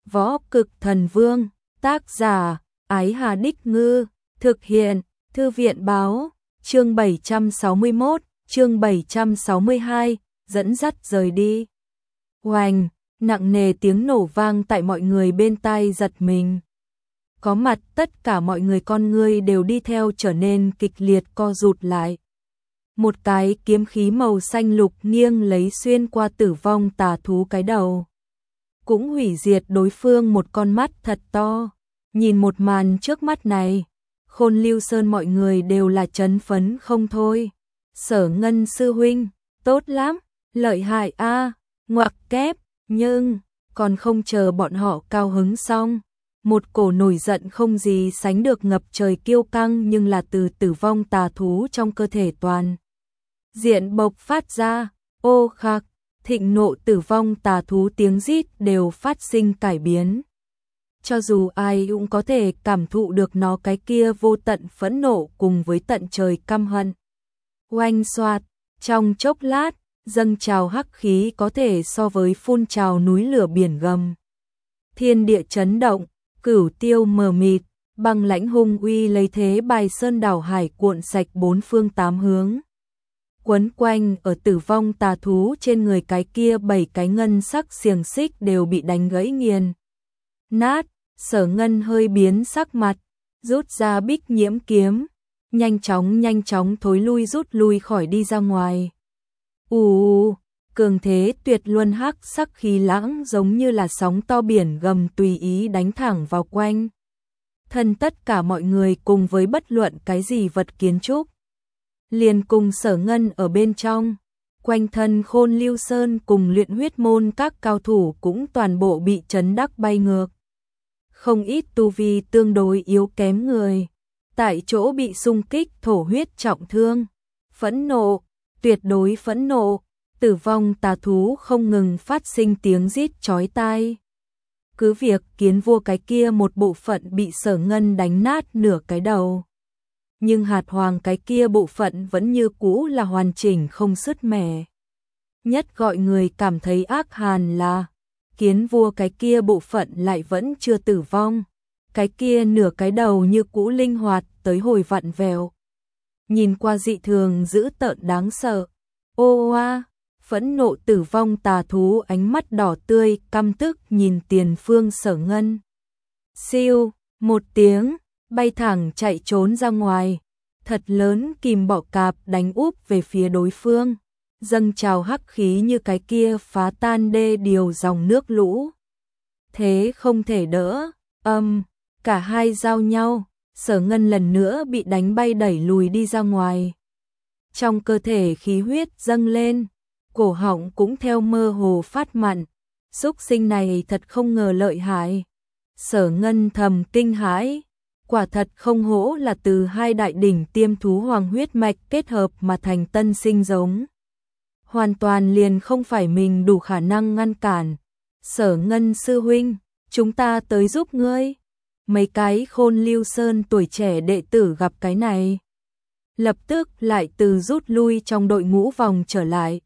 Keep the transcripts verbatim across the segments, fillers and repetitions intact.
Võ Cực Thần Vương, tác giả, Ái Hà Đích Ngư, thực hiện, Thư viện báo, chương bảy trăm sáu mươi mốt, chương bảy trăm sáu mươi hai, dẫn dắt rời đi. Oành, nặng nề tiếng nổ vang tại mọi người bên tai giật mình. Có mặt tất cả mọi người con ngươi đều đi theo trở nên kịch liệt co rụt lại. Một cái kiếm khí màu xanh lục nghiêng lấy xuyên qua tử vong tà thú cái đầu. Cũng hủy diệt đối phương một con mắt thật to. Nhìn một màn trước mắt này, Khôn Lưu Sơn mọi người đều là chấn phấn không thôi. Sở Ngân sư huynh, tốt lắm, lợi hại a, à, ngoặc kép, nhưng còn không chờ bọn họ cao hứng xong, một cổ nổi giận không gì sánh được ngập trời kiêu căng nhưng là từ tử vong tà thú trong cơ thể toàn diện bộc phát ra. Ô khạc, thịnh nộ tử vong tà thú tiếng rít đều phát sinh cải biến. Cho dù ai cũng có thể cảm thụ được nó cái kia vô tận phẫn nộ cùng với tận trời căm hận. Oanh xoạt, trong chốc lát, dâng trào hắc khí có thể so với phun trào núi lửa biển gầm. Thiên địa chấn động, cửu tiêu mờ mịt, băng lãnh hung uy lấy thế bài sơn đảo hải cuộn sạch bốn phương tám hướng. Quấn quanh ở tử vong tà thú trên người cái kia bảy cái ngân sắc xiềng xích đều bị đánh gãy nghiền nát. Sở Ngân hơi biến sắc mặt, rút ra bích nhiễm kiếm, nhanh chóng nhanh chóng thối lui rút lui khỏi đi ra ngoài. Ù, cường thế tuyệt luân hắc sắc khí lãng giống như là sóng to biển gầm tùy ý đánh thẳng vào quanh thân tất cả mọi người cùng với bất luận cái gì vật kiến trúc. Liền cùng Sở Ngân ở bên trong, quanh thân Khôn Lưu Sơn cùng luyện huyết môn các cao thủ cũng toàn bộ bị chấn đắc bay ngược. Không ít tu vi tương đối yếu kém người, tại chỗ bị xung kích thổ huyết trọng thương. Phẫn nộ, tuyệt đối phẫn nộ, tử vong tà thú không ngừng phát sinh tiếng rít chói tai. Cứ việc kiến vua cái kia một bộ phận bị Sở Ngân đánh nát nửa cái đầu, nhưng hạt hoàng cái kia bộ phận vẫn như cũ là hoàn chỉnh không sứt mẻ. Nhất gọi người cảm thấy ác hàn là kiến vua cái kia bộ phận lại vẫn chưa tử vong, cái kia nửa cái đầu như cũ linh hoạt tới hồi vặn vẹo. Nhìn qua dị thường dữ tợn đáng sợ. Ô oa, phẫn nộ tử vong tà thú ánh mắt đỏ tươi căm tức nhìn tiền phương Sở Ngân. Siêu, một tiếng, bay thẳng chạy trốn ra ngoài, thật lớn kìm bọ cạp đánh úp về phía đối phương. Dâng trào hắc khí như cái kia phá tan đê điều dòng nước lũ. Thế không thể đỡ, âm, cả hai giao nhau, Sở Ngân lần nữa bị đánh bay đẩy lùi đi ra ngoài. Trong cơ thể khí huyết dâng lên, cổ họng cũng theo mơ hồ phát mặn, xúc sinh này thật không ngờ lợi hại. Sở Ngân thầm kinh hãi, quả thật không hổ là từ hai đại đỉnh tiêm thú hoàng huyết mạch kết hợp mà thành tân sinh giống. Hoàn toàn liền không phải mình đủ khả năng ngăn cản. Sở Ngân sư huynh, chúng ta tới giúp ngươi. Mấy cái Khôn Lưu Sơn tuổi trẻ đệ tử gặp cái này, lập tức lại từ rút lui trong đội ngũ vòng trở lại.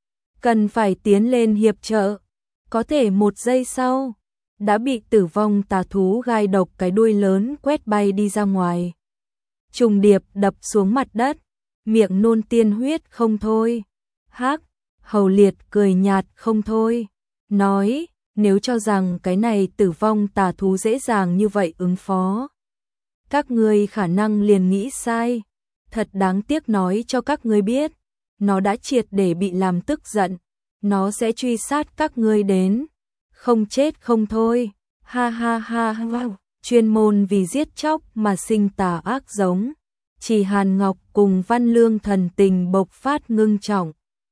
Cần phải tiến lên hiệp trợ. Có thể một giây sau, đã bị tử vong tà thú gai độc cái đuôi lớn quét bay đi ra ngoài. Trùng điệp đập xuống mặt đất, miệng nôn tiên huyết không thôi. Hắc, Hầu Liệt cười nhạt không thôi, nói, nếu cho rằng cái này tử vong tà thú dễ dàng như vậy ứng phó, các ngươi khả năng liền nghĩ sai. Thật đáng tiếc nói cho các ngươi biết, nó đã triệt để bị làm tức giận, nó sẽ truy sát các ngươi đến, không chết không thôi. Ha ha ha ha, chuyên môn vì giết chóc mà sinh tà ác giống. Chỉ Hàn Ngọc cùng Văn Lương thần tình bộc phát ngưng trọng.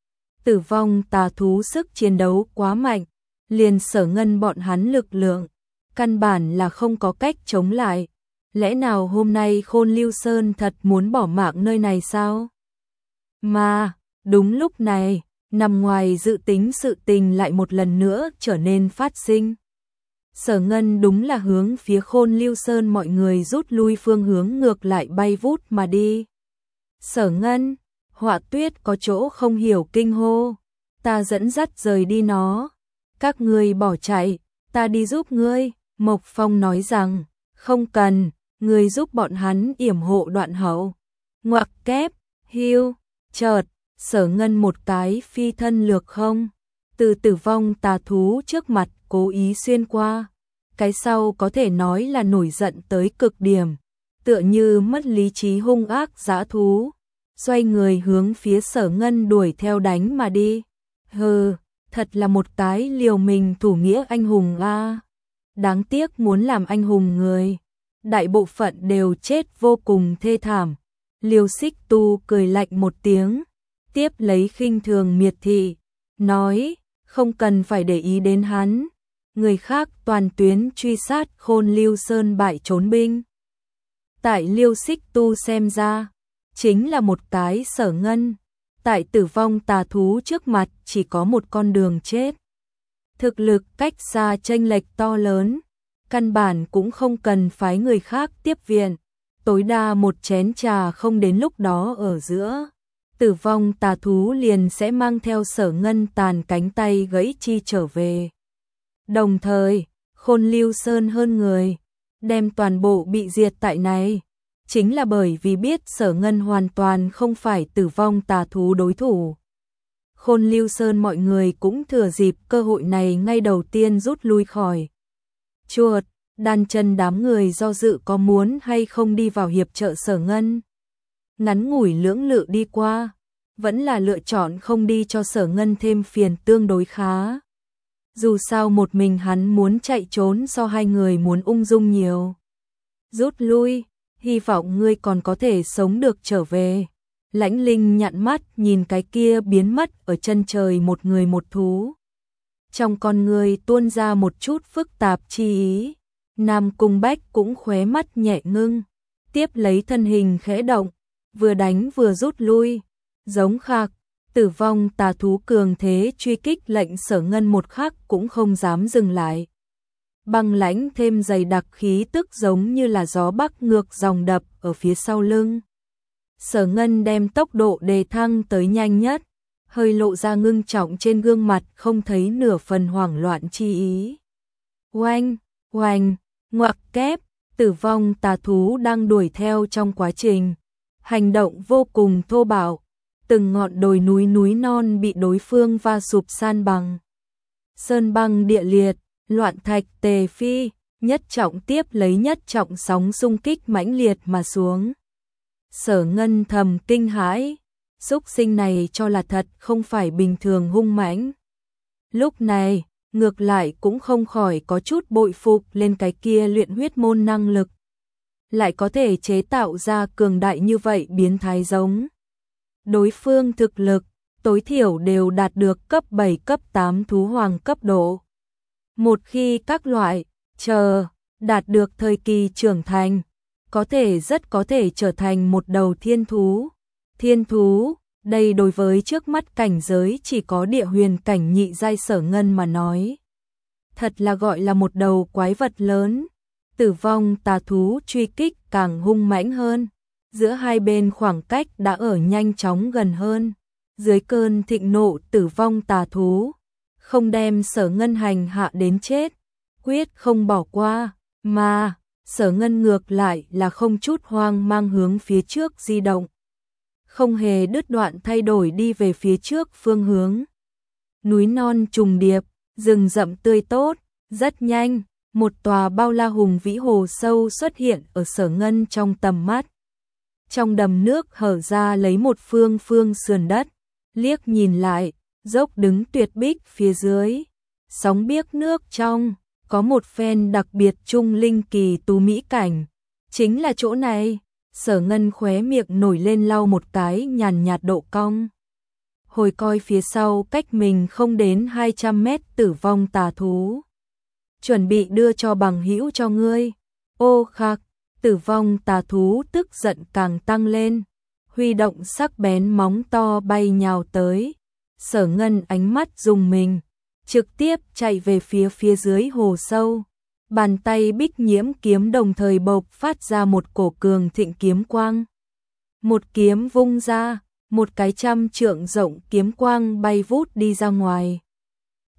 Tử vong tà thú sức chiến đấu quá mạnh, liền Sở Ngân bọn hắn lực lượng, căn bản là không có cách chống lại. Lẽ nào hôm nay Khôn Lưu Sơn thật muốn bỏ mạng nơi này sao? Mà, đúng lúc này, nằm ngoài dự tính sự tình lại một lần nữa trở nên phát sinh. Sở Ngân đúng là hướng phía Khôn Lưu Sơn mọi người rút lui phương hướng ngược lại bay vút mà đi. Sở Ngân, Họa Tuyết có chỗ không hiểu kinh hô, ta dẫn dắt rời đi nó, các ngươi bỏ chạy, Ta đi giúp ngươi, Mộc Phong nói rằng, không cần, ngươi giúp bọn hắn yểm hộ Đoạn Hậu. Ngoặc kép, hưu, chợt, Sở Ngân một cái phi thân lược không, từ tử vong tà thú trước mặt cố ý xuyên qua. Cái sau có thể nói là nổi giận tới cực điểm, tựa như mất lý trí hung ác dã thú, xoay người hướng phía Sở Ngân đuổi theo đánh mà đi. Hừ, thật là một cái liều mình thủ nghĩa anh hùng a. Đáng tiếc muốn làm anh hùng người, đại bộ phận đều chết vô cùng thê thảm. Liêu Xích Tu cười lạnh một tiếng, tiếp lấy khinh thường miệt thị, nói, không cần phải để ý đến hắn, người khác toàn tuyến truy sát Khôn Lưu Sơn bại trốn binh. Tại Liêu Xích Tu xem ra, chính là một cái Sở Ngân, tại tử vong tà thú trước mặt chỉ có một con đường chết. Thực lực cách xa chênh lệch to lớn, căn bản cũng không cần phái người khác tiếp viện, tối đa một chén trà không đến lúc đó ở giữa. Tử vong tà thú liền sẽ mang theo Sở Ngân tàn cánh tay gãy chi trở về. Đồng thời, Khôn Lưu Sơn hơn người, đem toàn bộ bị diệt tại này, chính là bởi vì biết Sở Ngân hoàn toàn không phải tử vong tà thú đối thủ. Khôn Lưu Sơn mọi người cũng thừa dịp cơ hội này ngay đầu tiên rút lui khỏi. Chuột, đan chân đám người do dự có muốn hay không đi vào hiệp trợ Sở Ngân. Ngắn ngủi lưỡng lự đi qua, vẫn là lựa chọn không đi cho Sở Ngân thêm phiền tương đối khá. Dù sao một mình hắn muốn chạy trốn so hai người muốn ung dung nhiều. Rút lui, hy vọng ngươi còn có thể sống được trở về. Lãnh Linh nhặn mắt nhìn cái kia biến mất ở chân trời một người một thú. Trong con người tuôn ra một chút phức tạp chi ý. Nam Cung Bách cũng khóe mắt nhẹ ngưng, tiếp lấy thân hình khẽ động, vừa đánh vừa rút lui, giống khạc, tử vong tà thú cường thế truy kích lệnh Sở Ngân một khắc cũng không dám dừng lại. Băng lãnh thêm dày đặc khí tức giống như là gió bắc ngược dòng đập ở phía sau lưng. Sở Ngân đem tốc độ đề thăng tới nhanh nhất, hơi lộ ra ngưng trọng trên gương mặt không thấy nửa phần hoảng loạn chi ý. Oanh, oanh, ngoặc kép, tử vong tà thú đang đuổi theo trong quá trình. Hành động vô cùng thô bạo, từng ngọn đồi núi núi non bị đối phương va sụp san bằng. Sơn băng địa liệt, loạn thạch tề phi, nhất trọng tiếp lấy nhất trọng sóng xung kích mãnh liệt mà xuống. Sở Ngân thầm kinh hãi, xúc sinh này cho là thật không phải bình thường hung mãnh. Lúc này, ngược lại cũng không khỏi có chút bội phục lên cái kia luyện huyết môn năng lực. Lại có thể chế tạo ra cường đại như vậy biến thái giống. Đối phương thực lực, tối thiểu đều đạt được cấp bảy cấp tám thú hoàng cấp độ. Một khi các loại, chờ, đạt được thời kỳ trưởng thành, có thể rất có thể trở thành một đầu thiên thú. Thiên thú, đây đối với trước mắt cảnh giới chỉ có địa huyền cảnh nhị giai Sở Ngân mà nói. Thật là gọi là một đầu quái vật lớn. Tử vong tà thú truy kích càng hung mãnh hơn. Giữa hai bên khoảng cách đã ở nhanh chóng gần hơn. Dưới cơn thịnh nộ tử vong tà thú, không đem Sở Ngân hành hạ đến chết, quyết không bỏ qua, mà Sở Ngân ngược lại là không chút hoang mang hướng phía trước di động. Không hề đứt đoạn thay đổi đi về phía trước phương hướng. Núi non trùng điệp, rừng rậm tươi tốt, rất nhanh, một tòa bao la hùng vĩ hồ sâu xuất hiện ở Sở Ngân trong tầm mắt. Trong đầm nước hở ra lấy một phương phương sườn đất, liếc nhìn lại, dốc đứng tuyệt bích phía dưới, sóng biếc nước trong, có một phen đặc biệt trung linh kỳ tú mỹ cảnh. Chính là chỗ này. Sở Ngân khóe miệng nổi lên lau một cái nhàn nhạt độ cong. Hồi coi phía sau cách mình không đến hai trăm mét tử vong tà thú. Chuẩn bị đưa cho bằng hữu cho ngươi. Ô khạc, tử vong tà thú tức giận càng tăng lên. Huy động sắc bén móng to bay nhào tới. Sở Ngân ánh mắt dùng mình, trực tiếp chạy về phía phía dưới hồ sâu. Bàn tay bích nhiễm kiếm đồng thời bộc phát ra một cổ cường thịnh kiếm quang. Một kiếm vung ra, một cái trăm trượng rộng kiếm quang bay vút đi ra ngoài.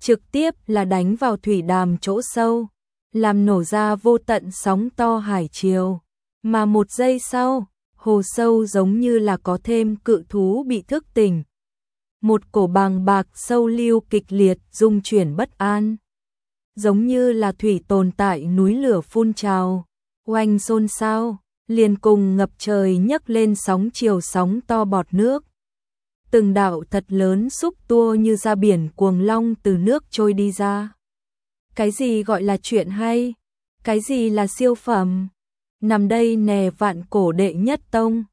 trực tiếp là đánh vào thủy đàm chỗ sâu, làm nổ ra vô tận sóng to hải triều. Mà một giây sau, hồ sâu giống như là có thêm cự thú bị thức tỉnh. Một cổ bàng bạc sâu lưu kịch liệt rung chuyển bất an. Giống như là thủy tồn tại núi lửa phun trào, oanh xôn xao, liền cùng ngập trời nhấc lên sóng chiều sóng to bọt nước. Từng đạo thật lớn xúc tua như ra biển cuồng long từ nước trôi đi ra. Cái gì gọi là chuyện hay? Cái gì là siêu phẩm? Nằm đây nè vạn cổ đệ nhất tông.